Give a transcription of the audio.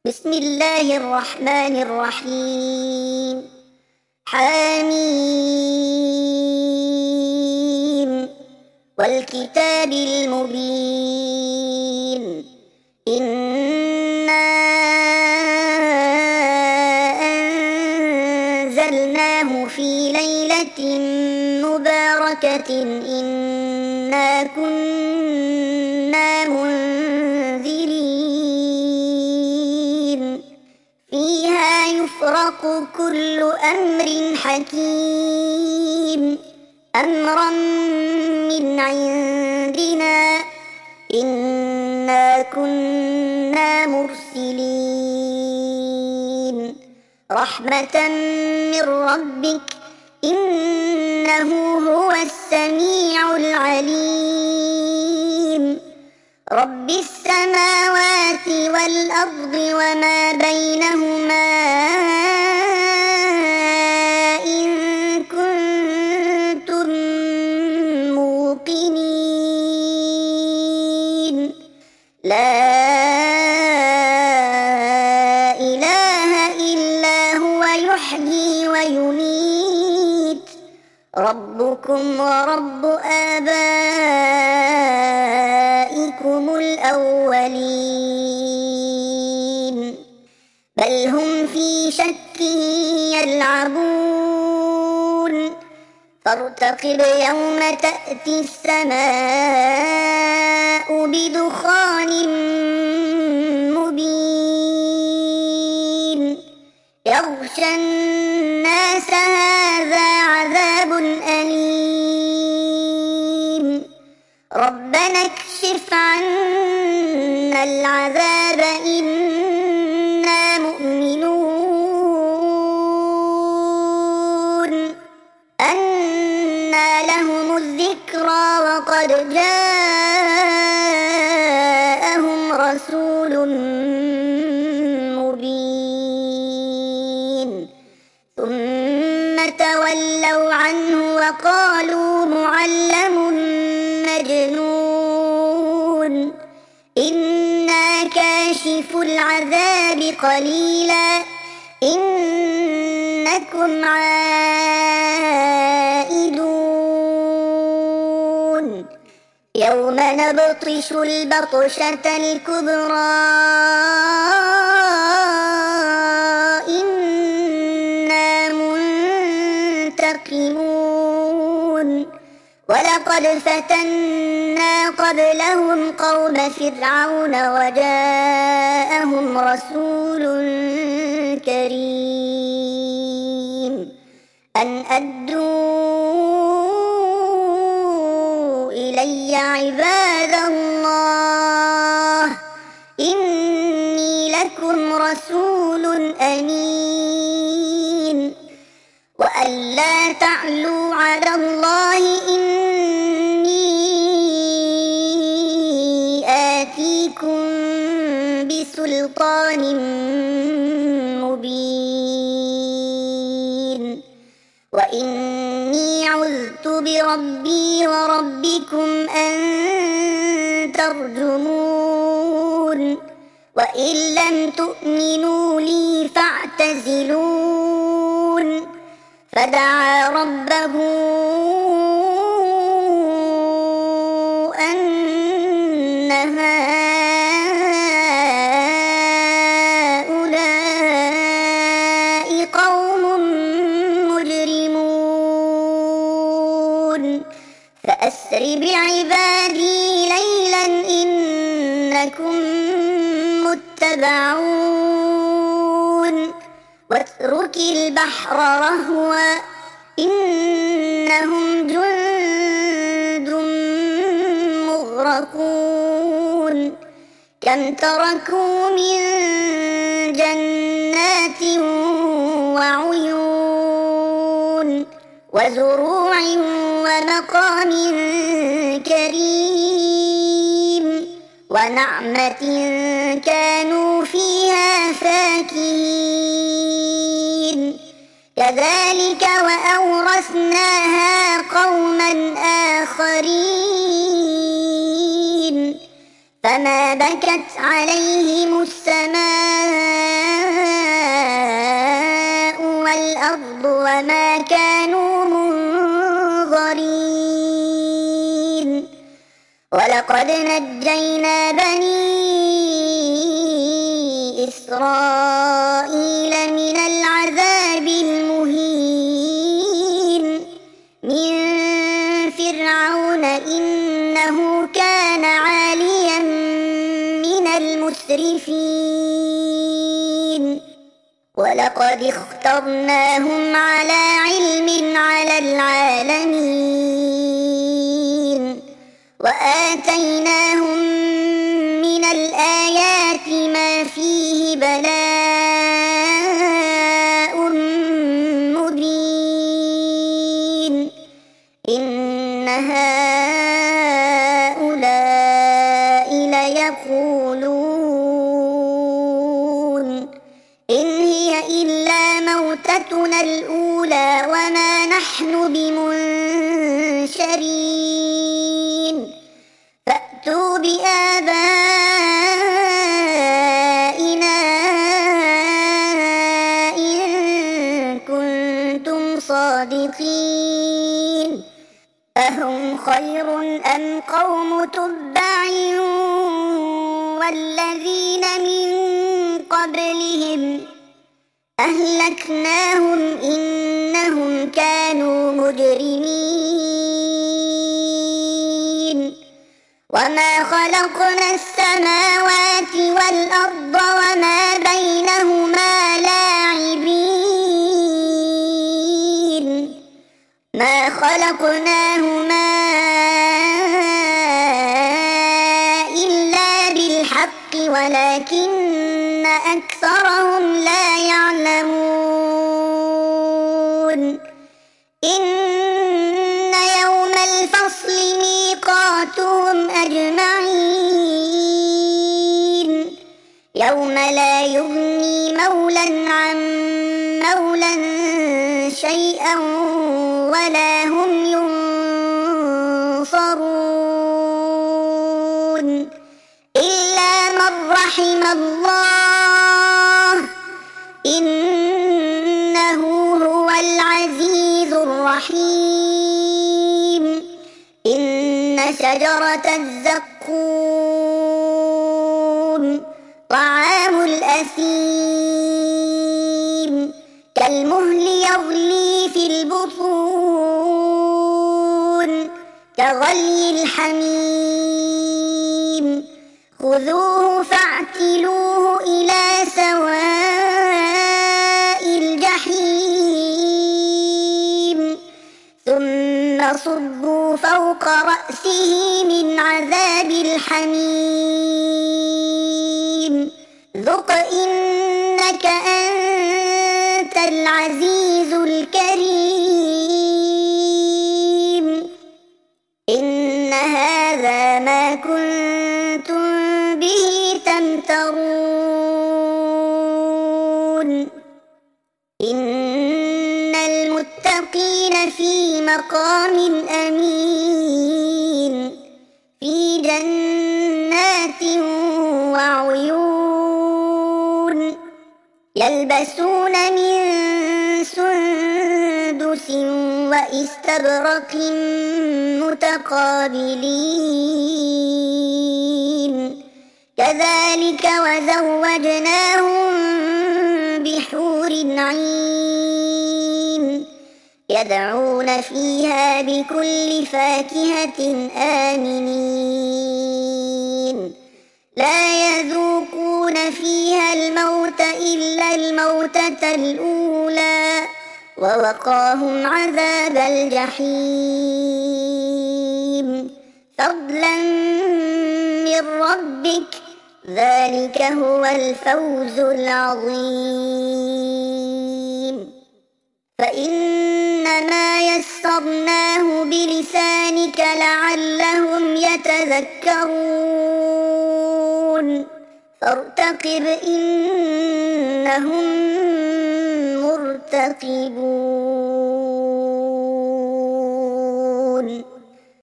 بسم الله الرحمن الرحيم. حميم والكتاب المبين. إنا أنزلناه في ليلة مباركة إنا كنا منذرين فيها يفرق كل أمر حكيم أمرا من عندنا إنا كنا مرسلين رحمة من ربك إنه هو السميع العليم رب السماوات والأرض وما بينهما إن كنتم موقنين لا إله إلا هو يحيي ويميت ربكم ورب آبائكم الأولين بل هم في شك يلعبون فارتقب يوم تأتي السماء بدخان مبين يغشى الناس هذا عذاب أليم ربنا اكشف عنا العذاب إنا مؤمنون أنى لهم الذكرى وقد جاءهم رسول مبين ثم تولوا عنه وقالوا معلم مجنون إنا كاشف العذاب قليلا إنكم عائدون يوم نبطش البطشة الكبرى إنا منتقمون ولقد فتنا قبلهم قوم فرعون وجاءهم رسول كريم أن أدوا إلي عباد الله إني لكم رسول أمين وأن لا تعلوا على الله إني آتيكم بسلطان مبين وإني عذت بربي وربكم أن ترجمون وإن لم تؤمنوا لي فاعتزلون فدعا ربه أن هؤلاء قوم مجرمون فأسر بعبادي ليلا إنكم متبعون واترك البحر رهوا إنهم جند مغرقون كم تركوا من جنات وعيون وزروع ومقام كريم ونعمة كانوا فيها فاكهين كذلك وأورثناها قوما آخرين فما بكت عليهم السماء وما كانوا منظرين ولقد نجينا بني إسرائيل من العذاب المهين من فرعون إنه كان عاليا من المسرفين ولقد اخترناهم على علم على العالمين وآتيناهم من الآيات ما فيه بلاء مبين إن هؤلاء ليقولون إن هي إلا موتتنا الأولى وما نحن بمنشرين فأتوا بآبائنا إن كنتم صادقين أهم خير أم قوم تبع والذين من قبلهم أهلكناهم إنهم كانوا مجرمين وما خلقنا السماوات والأرض وما بينهما لاعبين ما خلقناهما إلا بالحق ولكن أكثرهم لا يعلمون إن يوم الفصل ميقاتهم أجمعين يوم لا يغني مولى عن مولى شيئا ولا هم ينصرون إلا من رحم الله إنه هو العزيز الرحيم إن شجرة الزقوم طعام الأثيم كالمهل يغلي في البطون كغلي الحميم خذوه فاعتلوه إلى سواء الجحيم ثم صبوا فوق رأسه من عذاب الحميم ذق إنك أنت العزيز الكريم إن هذا ما كنتم به تمترون إن المتقين في مقام أمين في جنات وعيون يلبسون من سندس وإستبرق متقابلين كذلك وزوجناهم بحور عين يدعون فيها بكل فاكهة آمنين لا يذوقون فيها الموت إلا الموتة الأولى ووقاهم عذاب الجحيم فضلا من ربك ذلك هو الفوز العظيم فإنما يسرناه بلسانك لعلهم يتذكرون فارتقب إنهم مرتقبون